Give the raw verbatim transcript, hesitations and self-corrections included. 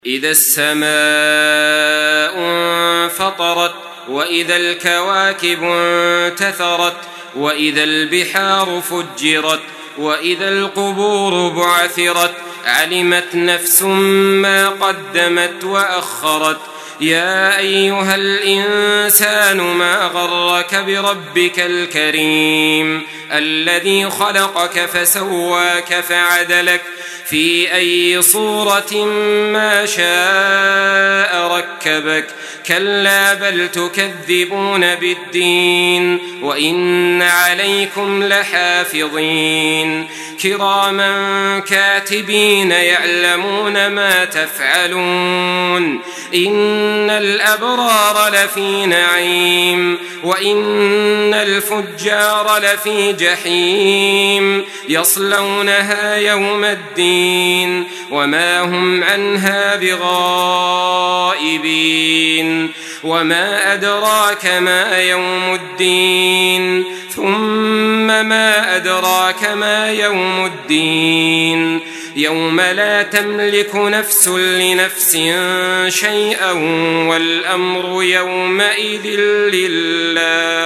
إذا السماء انفطرت وإذا الكواكب انتثرت وإذا البحار فجرت وإذا القبور بعثرت علمت نفس ما قدمت وأخرت. يا أيها الإنسان ما غرك بربك الكريم الذي خلقك فسواك فعدلك في أي صورة ما شاء ركبك. كلا بل تكذبون بالدين وإن عليكم لحافظين كراما كاتبين يعلمون ما تفعلون. إن الأبرار لفي نعيم وإن الفجار لفي جحيم يصلونها يوم الدين وما هم عنها بغائبين. وما أدراك ما يوم الدين ثم ما أدراك ما يوم الدين يوم لا تملك نفس لنفس شيئا والأمر يومئذ لله.